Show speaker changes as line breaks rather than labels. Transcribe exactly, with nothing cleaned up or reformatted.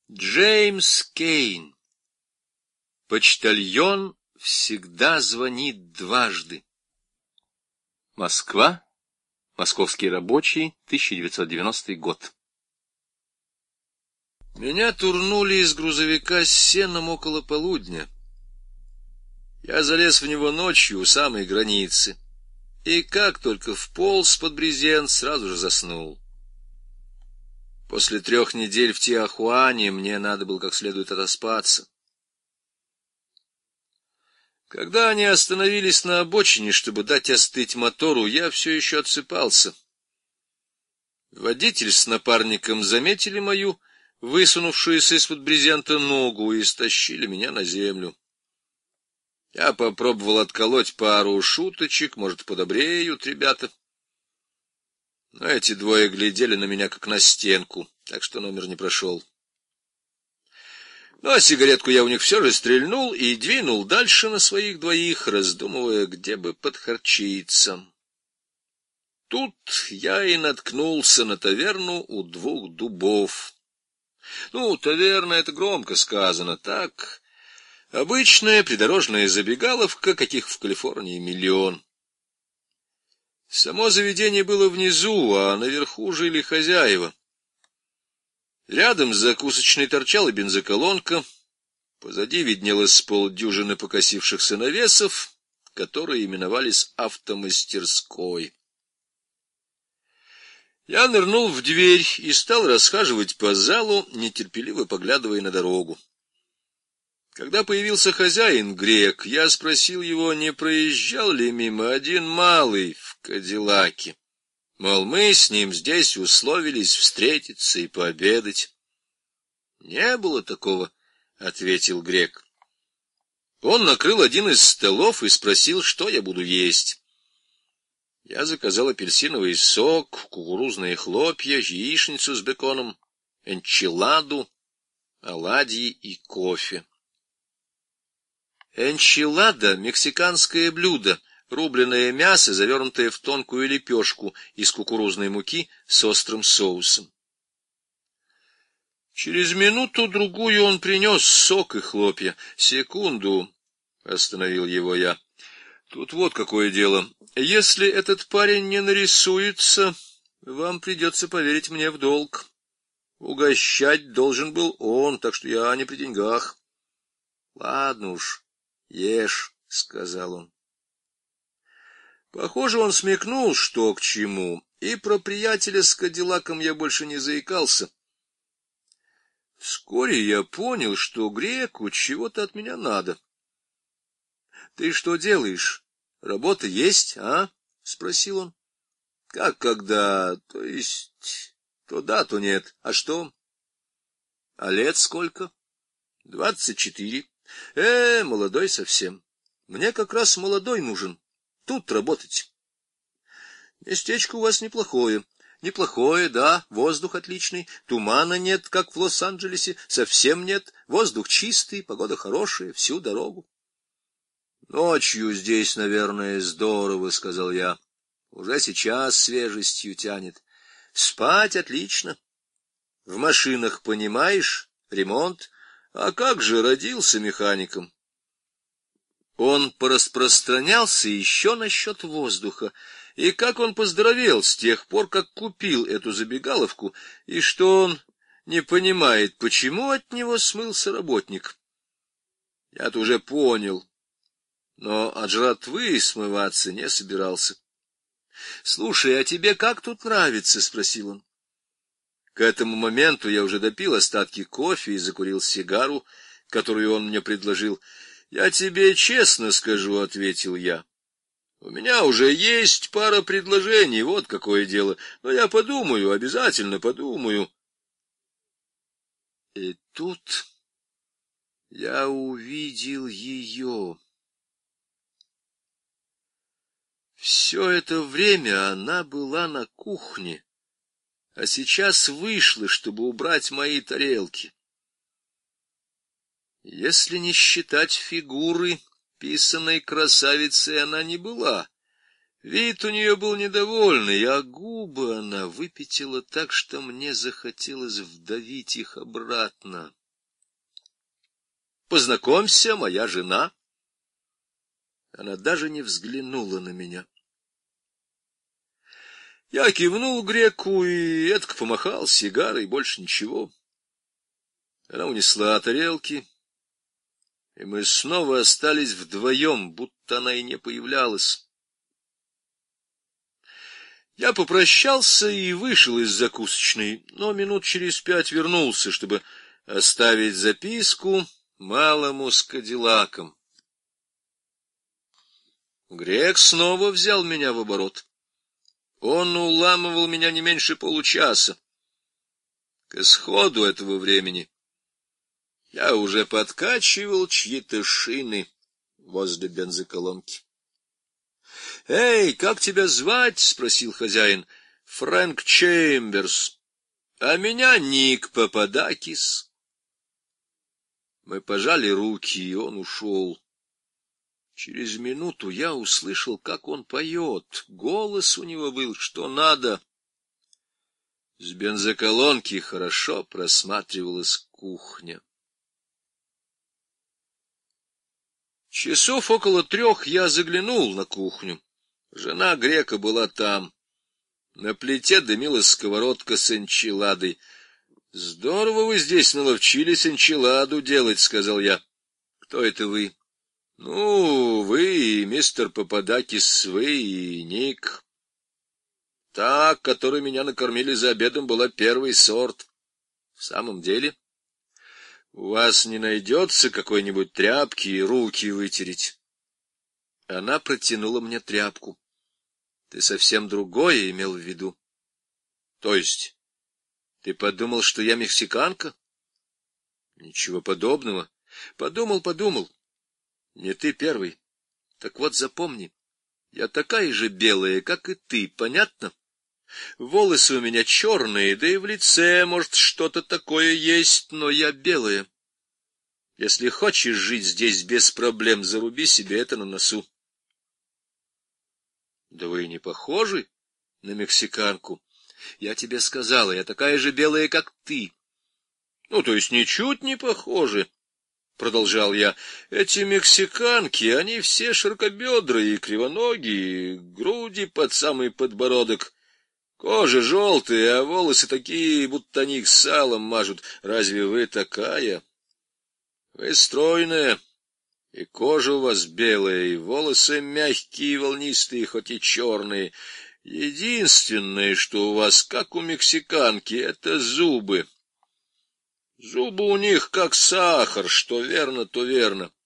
Джеймс Кейн. Почтальон всегда звонит дважды. Москва. Московский рабочий, тысяча девятьсот девяностый год. Меня турнули из грузовика с сеном около полудня. Я залез в него ночью у самой границы, и как только вполз под брезент, сразу же заснул. После трех недель в Тиахуане мне надо было как следует отоспаться. Когда они остановились на обочине, чтобы дать остыть мотору, я все еще отсыпался. Водитель с напарником заметили мою высунувшуюся из-под брезента ногу и стащили меня на землю. Я попробовал отколоть пару шуточек, может, подобреют ребята. Но эти двое глядели на меня как на стенку, так что номер не прошел. Ну, а сигаретку я у них все же стрельнул и двинул дальше на своих двоих, раздумывая, где бы подхарчиться. Тут я и наткнулся на таверну у двух дубов. Ну, таверна — это громко сказано, так, обычная придорожная забегаловка, каких в Калифорнии миллион. Само заведение было внизу, а наверху жили хозяева. Рядом с закусочной торчала бензоколонка, позади виднелось полдюжины покосившихся навесов, которые именовались автомастерской. Я нырнул в дверь и стал расхаживать по залу, нетерпеливо поглядывая на дорогу. Когда появился хозяин, грек, я спросил его, не проезжал ли мимо один малый в кадиллаке. Мол, мы с ним здесь условились встретиться и пообедать. — Не было такого, — ответил грек. Он накрыл один из столов и спросил, что я буду есть. Я заказал апельсиновый сок, кукурузные хлопья, яичницу с беконом, энчиладу, оладьи и кофе. Энчилада — мексиканское блюдо, рубленое мясо, завернутое в тонкую лепешку из кукурузной муки с острым соусом. Через минуту-другую он принес сок и хлопья. «Секунду», — остановил его я. «Тут вот какое дело. Если этот парень не нарисуется, вам придется поверить мне в долг. Угощать должен был он, так что я не при деньгах». «Ладно уж, ешь», — сказал он. Похоже, он смекнул, что к чему, и про приятеля с кадиллаком я больше не заикался. Вскоре я понял, что греку чего-то от меня надо. — Ты что делаешь? Работа есть, а? — спросил он. — Как когда? То есть, то да, то нет. А что? — А лет сколько? — Двадцать четыре. — Э, молодой совсем. Мне как раз молодой нужен. Тут работать. Местечко у вас неплохое. Неплохое, да, воздух отличный. Тумана нет, как в Лос-Анджелесе, совсем нет. Воздух чистый, погода хорошая, всю дорогу. Ночью здесь, наверное, здорово, — сказал я. Уже сейчас свежестью тянет. Спать отлично. В машинах, понимаешь, ремонт. А как же, родился механиком. Он пораспространялся еще насчет воздуха, и как он поздоровел с тех пор, как купил эту забегаловку, и что он не понимает, почему от него смылся работник. Я-то уже понял, но от жратвы смываться не собирался. — Слушай, а тебе как тут нравится? — спросил он. К этому моменту я уже допил остатки кофе и закурил сигару, которую он мне предложил. — Я тебе честно скажу, — ответил я. У меня уже есть пара предложений, вот какое дело. Но я подумаю, обязательно подумаю. И тут я увидел ее. Все это время она была на кухне, а сейчас вышла, чтобы убрать мои тарелки. Если не считать фигуры, писаной красавицей она не была. Вид у нее был недовольный, а губы она выпятила так, что мне захотелось вдавить их обратно. «Познакомься, моя жена». Она даже не взглянула на меня. Я кивнул греку и эдак помахал сигарой, больше ничего. Она унесла тарелки, и мы снова остались вдвоем, будто она и не появлялась. Я попрощался и вышел из закусочной, но минут через пять вернулся, чтобы оставить записку малому с кадиллаком. Грек снова взял меня в оборот. Он уламывал меня не меньше получаса. К исходу этого времени я уже подкачивал чьи-то шины возле бензоколонки. — Эй, как тебя звать? — спросил хозяин. — Фрэнк Чемберс. А меня Ник Пападакис. Мы пожали руки, и он ушел. Через минуту я услышал, как он поет. Голос у него был что надо. С бензоколонки хорошо просматривалась кухня. Часов около трех я заглянул на кухню. Жена грека была там. На плите дымилась сковородка с энчиладой. — Здорово вы здесь наловчились энчиладу делать, — сказал я. — Кто это вы? — Ну, вы и мистер Пападакис, вы и Ник. Та, которой меня накормили за обедом, была первый сорт. — В самом деле? — У вас не найдется какой-нибудь тряпки и руки вытереть? Она протянула мне тряпку. — Ты совсем другое имел в виду? — То есть, ты подумал, что я мексиканка? — Ничего подобного. Подумал, подумал. Не ты первый. Так вот запомни, я такая же белая, как и ты, понятно? Волосы у меня черные, да и в лице, может, что-то такое есть, но я белая. Если хочешь жить здесь без проблем, заруби себе это на носу. Да вы не похожи на мексиканку. Я тебе сказала, я такая же белая, как ты. Ну, то есть ничуть не похожи. — продолжал я, — эти мексиканки, они все широкобедрые и кривоногие, груди под самый подбородок, кожа желтая, а волосы такие, будто они их салом мажут. Разве вы такая? Вы стройная, и кожа у вас белая, и волосы мягкие и волнистые, хоть и черные. Единственное, что у вас, как у мексиканки, — это зубы. Зубы у них как сахар, что верно, то верно.